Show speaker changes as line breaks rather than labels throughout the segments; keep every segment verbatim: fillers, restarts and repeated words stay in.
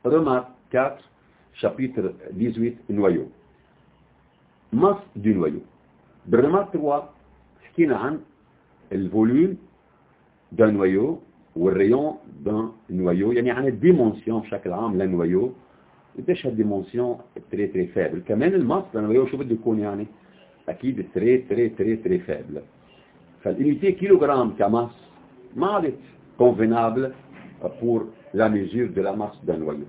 remarque quatre, chapitre dix-huit, noyau. Masse du noyau. بالremarque trois حكينا عن الفوليوم d'un noyau والريون d'un noyau، يعني عن الديمونسيون بشكل عام للنويو. قديش هالديمونسيون تري تري فابل. كمان الماس للنويو شو بده يكون؟ يعني اكيد تري تري تري تري فابل. فالunité كيلوغرام كماس ما عادت convenable pour la mesure de la masse d'un noyau.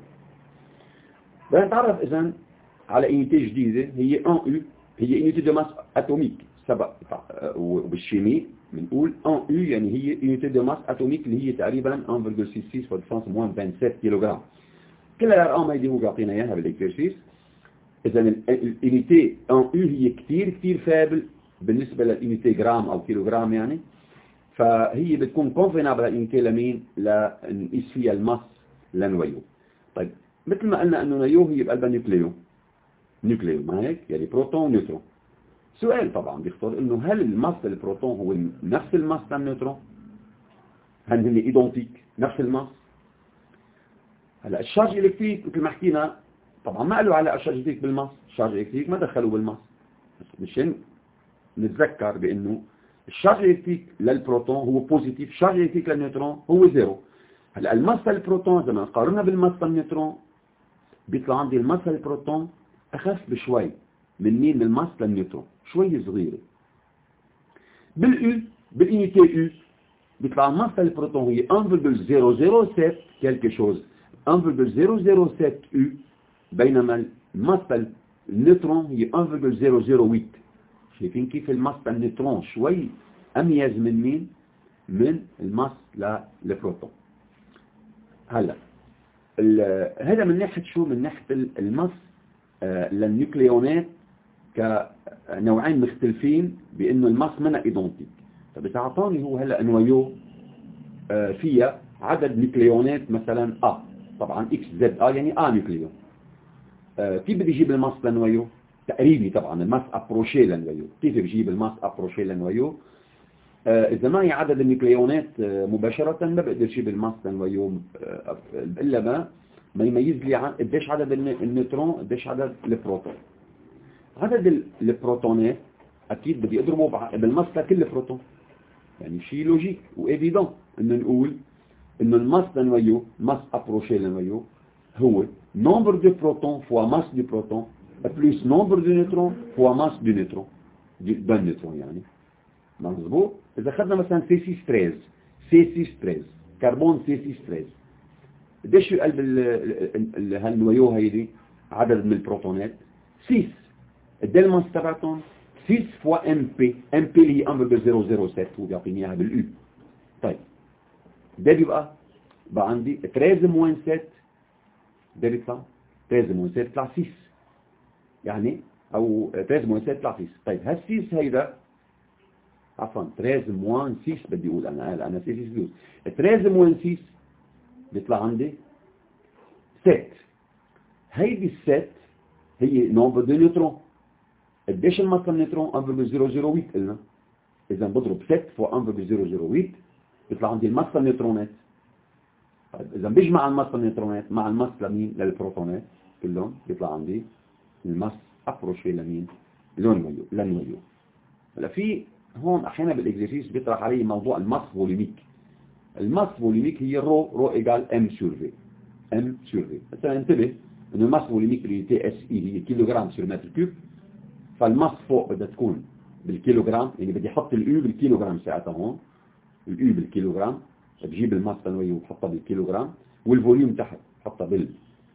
بدنا نتعرف اذا على unité جديده هي ان يو، هي unité de masse atomique. سبق وبالشيمي بنقول ان يو يعني هي unité de masse atomique اللي هي تقريبا واحد فاصلة ستة وستين فوق موان سبعة وعشرين كيلوغرام. كل الارقام هيدي هو بيعطينا اياها بالاكسرسيس. اذا الunité ان يو هي كثير كثير فابل بالنسبه للunité جرام او كيلوغرام يعني، فهي بتكون convenable الunité لمين؟ لنقيس فيها الماس لنويو. طيب مثل ما قلنا انه نيو هي بقلبها نيوكليو، نيوكليو ما هيك؟ يعني بروتون ونيوترون. سؤال طبعا بيخطر انه هل الماس للبروتون هو نفس الماس للنيوترون؟ هل هن ايدونتيك نفس الماس؟ هلا الشارج الكتريك مثل ما حكينا طبعا ما قالوا على الشارج الكتريك بالماس، الشارج الكتريك ما دخلوا بالماس، مشان نتذكر بانه الشارج الكتريك للبروتون هو بوزيتيف، الشارج الكتريك للنيوترون هو زيرو. هلا الماس للبروتون اذا قارنا بالماس للنيوترون بيطلع عندي الماس للبروتون اخف بشوي من مين؟ من الماس للنيوترون، شوي صغيره. بالاو بالunité U بيطلع الماس للبروتون هي واحد فاصلة صفر صفر سبعة quelque chose واحد فاصلة صفر صفر سبعة U، بينما الماس للنيوترون هي واحد فاصلة صفر صفر ثمانية. شايفين كيف الماس للنيوترون شوي اميز من مين؟ من الماس للبروتون. هلا هذا من ناحيه شو؟ من ناحيه الماس آه للنيوكليونات كنوعين مختلفين بانه الماس منها ايدونتيك. طب اذا اعطاني هو هلا نويو آه فيها عدد نيوكليونات مثلا ا، طبعا اكس زد ا يعني ا نيوكليون، آه كيف بدي اجيب الماس لنويو؟ تقريبي طبعا الماس ابروشي لنويو. كيف بجيب الماس ابروشي لنويو؟ آه اذا معي عدد النيوكليونات آه مباشره ما بقدر اجيب الماس لنويو آه الا ما ما يميز لي عن قديش عدد النيوترون قديش عدد البروتون. عدد البروتونات اكيد بدي اضربه بالماس لكل بروتون، يعني شيء لوجيك وايفيدون انه نقول انه الماس لنويو، ماس ابروشي لنويو هو نومبر دو بروتون فوا ماس دو بروتون بلس نومبر دو نيوترون فوا ماس دو نيوترون دو نيوترون. يعني مظبوط. اذا اخذنا مثلا سي ستة عشر سي ستة عشر كربون سي ستة عشر قديش قلب هالنويو هيدي عدد من البروتونات؟ ستة. قد الماس تبعتهم؟ ستة فوا ام بي، ام بي اللي هي واحد فاصلة صفر صفر سبعة هو بيعطيني اياها بالاو. طيب ده بيبقى بقى عندي ثلاثة موان سبعة، ده بيطلع ثلاثة موان سبعة بيطلع ستة، يعني او ثلاثة موان سبعة بيطلع ستة. طيب هال ستة هيدا عفوا ثلاثة موان ستة بدي اقول انا قال انا ستة ستة ثلاثة موان ستة بيطلع عندي ستة. هيدي الستة هي نومبر دو نيوترون. قديش الماس للنيوترون؟ واحد فاصلة صفر صفر ثمانية قلنا. اذا بضرب ستة فوق واحد فاصلة صفر صفر ثمانية بيطلع عندي الماس للنيوترونات. طيب اذا بيجمع الماس للنيوترونات مع الماس لمين؟ للبروتونات كلهم بيطلع عندي الماس ابروشي لمين؟ للنويو للنويو. هلا في هون احيانا بالاكزرسيس بيطرح علي موضوع الماس فوليميك. الماس فوليميك هي رو رو ايجال ام سور في، ام سور في. مثلا انتبه انه الماس فوليميك اللي تي اس اي هي كيلوغرام سور متر كيوب، فالماس فوق بدها تكون بالكيلوغرام، يعني بدي احط الاو بالكيلوغرام ساعتها هون، الاو بالكيلوغرام بجيب الماس تنويه وبحطها بالكيلوغرام، والفوليوم تحت بحطها بال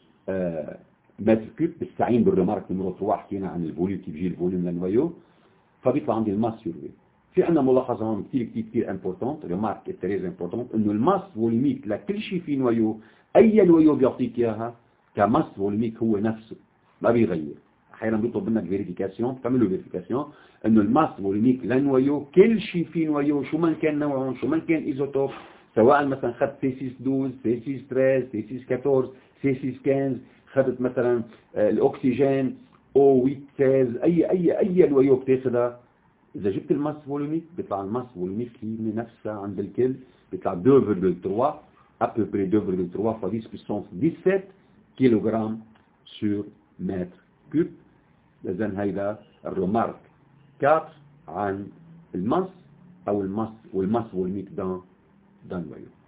آه متر كيوب. بالسعين بالريمارك نمرة ثلاثة حكينا عن الفوليوم كيف بجي الفوليوم لنويو، فبيطلع عندي الماس سوري. في عندنا ملاحظه هون كثير كثير كثير امبورتونت، ريمارك تريز امبورتونت، انه الماس فوليميك لكل شيء في نويو، اي نويو بيعطيك اياها كماس فوليميك هو نفسه ما بيغير. احيانا بيطلب منك فيريفيكاسيون، بتعمل له فيريفيكاسيون انه الماس فوليميك لنويو كل شيء في نويو شو ما كان نوعه شو ما كان ايزوتوب، سواء مثلا خدت سي ستة اثنا عشر سي ستة ثلاثة عشر سي ستة أربعة عشر سي ستة خمسة عشر، خدت مثلا الاكسجين او ثمانية ستة عشر، اي اي اي نويو بتاخذها، اذا جبت الماس فوليميك بيطلع الماس فوليميك هي نفسها عند الكل، بيطلع اثنين فاصلة ثلاثة à peu près اثنين فاصلة ثلاثة fois dix puissance dix-sept كيلوغرام sur متر كوب. إذن هيدا الرمارك أربعة عن المص أو المص والمص والميك دان دان ويو.